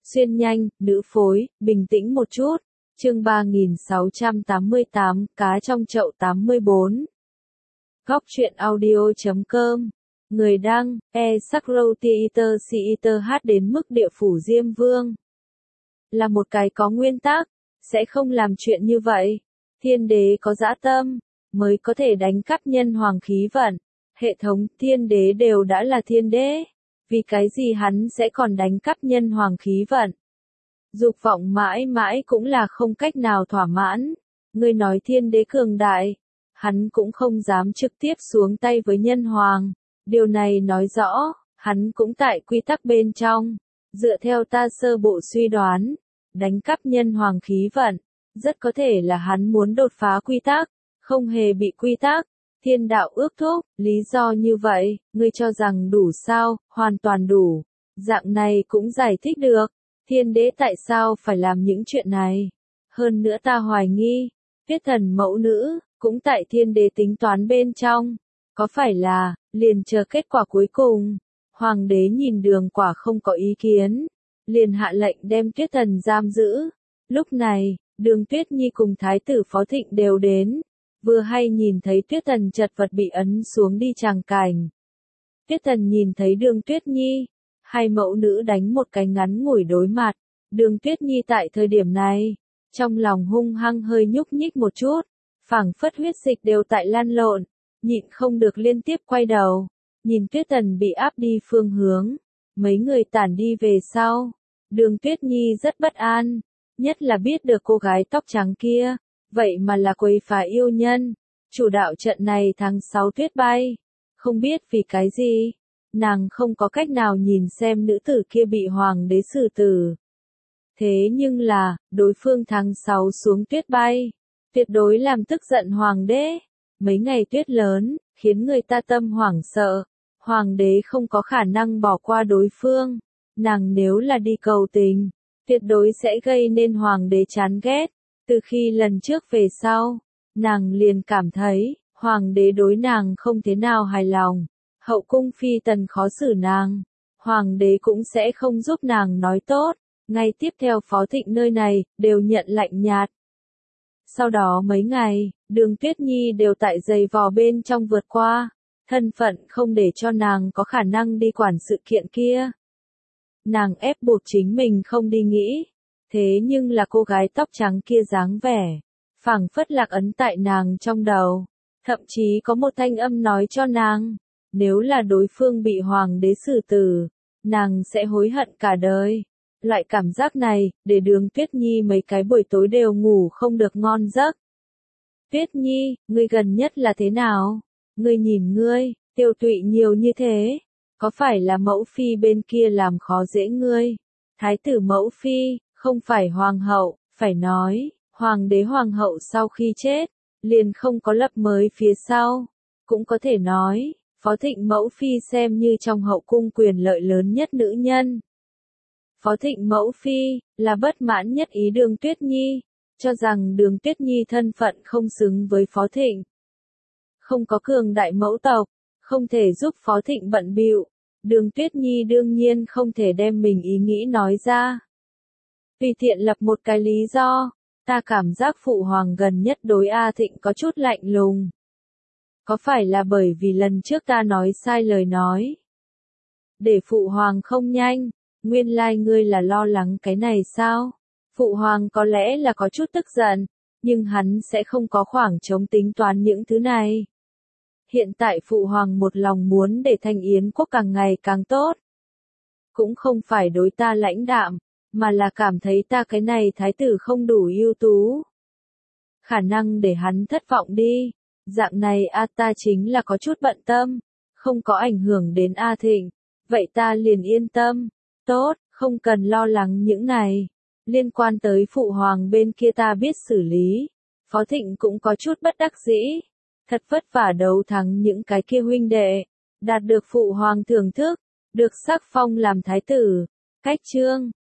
Xuyên nhanh, nữ phối, bình tĩnh một chút. Chương 3688, cá trong chậu 84. Góc truyện audio.com. Người đăng, E-Sakrow-Theater hát đến mức địa phủ Diêm Vương. Là một cái có nguyên tắc, sẽ không làm chuyện như vậy. Thiên đế có dã tâm, mới có thể đánh cắp nhân hoàng khí vận. Hệ thống thiên đế đều đã là thiên đế. Vì cái gì hắn sẽ còn đánh cắp nhân hoàng khí vận? Dục vọng mãi mãi cũng là không cách nào thỏa mãn. Ngươi nói thiên đế cường đại, hắn cũng không dám trực tiếp xuống tay với nhân hoàng. Điều này nói rõ, hắn cũng tại quy tắc bên trong. Dựa theo ta sơ bộ suy đoán, đánh cắp nhân hoàng khí vận, rất có thể là hắn muốn đột phá quy tắc, không hề bị quy tắc thiên đạo ước thúc. Lý do như vậy, ngươi cho rằng đủ sao? Hoàn toàn đủ. Dạng này cũng giải thích được. Thiên đế tại sao phải làm những chuyện này? Hơn nữa ta hoài nghi, Tuyết Thần mẫu nữ, cũng tại thiên đế tính toán bên trong. Có phải là, liền chờ kết quả cuối cùng? Hoàng đế nhìn Đường Quả không có ý kiến, liền hạ lệnh đem Tuyết Thần giam giữ. Lúc này, Đường Tuyết Nhi cùng Thái tử Phó Thịnh đều đến. Vừa hay nhìn thấy Tuyết Thần chật vật bị ấn xuống đi tràng cảnh. Tuyết Thần nhìn thấy Đường Tuyết Nhi, hai mẫu nữ đánh một cái ngắn ngủi đối mặt. Đường Tuyết Nhi tại thời điểm này, trong lòng hung hăng hơi nhúc nhích một chút, phảng phất huyết dịch đều tại lan lộn, nhịn không được liên tiếp quay đầu, nhìn Tuyết Thần bị áp đi phương hướng. Mấy người tản đi về sau, Đường Tuyết Nhi rất bất an, nhất là biết được cô gái tóc trắng kia, vậy mà là quấy phá yêu nhân, chủ đạo trận này tháng 6 tuyết bay. Không biết vì cái gì, nàng không có cách nào nhìn xem nữ tử kia bị hoàng đế xử tử. Thế nhưng là, đối phương tháng 6 xuống tuyết bay, tuyệt đối làm tức giận hoàng đế. Mấy ngày tuyết lớn, khiến người ta tâm hoảng sợ. Hoàng đế không có khả năng bỏ qua đối phương. Nàng nếu là đi cầu tình, tuyệt đối sẽ gây nên hoàng đế chán ghét. Từ khi lần trước về sau, nàng liền cảm thấy, hoàng đế đối nàng không thế nào hài lòng. Hậu cung phi tần khó xử nàng, hoàng đế cũng sẽ không giúp nàng nói tốt. Ngay tiếp theo Phó Thịnh nơi này, đều nhận lạnh nhạt. Sau đó mấy ngày, Đường Tuyết Nhi đều tại giày vò bên trong vượt qua, thân phận không để cho nàng có khả năng đi quản sự kiện kia. Nàng ép buộc chính mình không đi nghĩ, thế nhưng là cô gái tóc trắng kia dáng vẻ, phảng phất lạc ấn tại nàng trong đầu. Thậm chí có một thanh âm nói cho nàng, nếu là đối phương bị hoàng đế xử tử, nàng sẽ hối hận cả đời. Loại cảm giác này, để Đường Tuyết Nhi mấy cái buổi tối đều ngủ không được ngon giấc. Tuyết Nhi, ngươi gần nhất là thế nào? Ngươi nhìn ngươi, tiêu tụy nhiều như thế. Có phải là mẫu phi bên kia làm khó dễ ngươi? Thái tử mẫu phi, không phải hoàng hậu, phải nói, hoàng đế hoàng hậu sau khi chết, liền không có lập mới phía sau. Cũng có thể nói, Phó Thịnh mẫu phi xem như trong hậu cung quyền lợi lớn nhất nữ nhân. Phó Thịnh mẫu phi, là bất mãn nhất ý Đường Tuyết Nhi, cho rằng Đường Tuyết Nhi thân phận không xứng với Phó Thịnh. Không có cường đại mẫu tộc, không thể giúp Phó Thịnh bận bịu. Đường Tuyết Nhi đương nhiên không thể đem mình ý nghĩ nói ra. Tùy tiện lập một cái lý do, ta cảm giác phụ hoàng gần nhất đối A Thịnh có chút lạnh lùng. Có phải là bởi vì lần trước ta nói sai lời nói? Để phụ hoàng không nhanh, nguyên lai ngươi là lo lắng cái này sao? Phụ hoàng có lẽ là có chút tức giận, nhưng hắn sẽ không có khoảng trống tính toán những thứ này. Hiện tại phụ hoàng một lòng muốn để Thanh Yến quốc càng ngày càng tốt. Cũng không phải đối ta lãnh đạm, mà là cảm thấy ta cái này thái tử không đủ ưu tú. Khả năng để hắn thất vọng đi. Dạng này ta chính là có chút bận tâm, không có ảnh hưởng đến A Thịnh. Vậy ta liền yên tâm. Tốt, không cần lo lắng những này. Liên quan tới phụ hoàng bên kia ta biết xử lý. Phó Thịnh cũng có chút bất đắc dĩ. Thật vất vả đấu thắng những cái kia huynh đệ, đạt được phụ hoàng thưởng thức, được sắc phong làm thái tử. Cách chương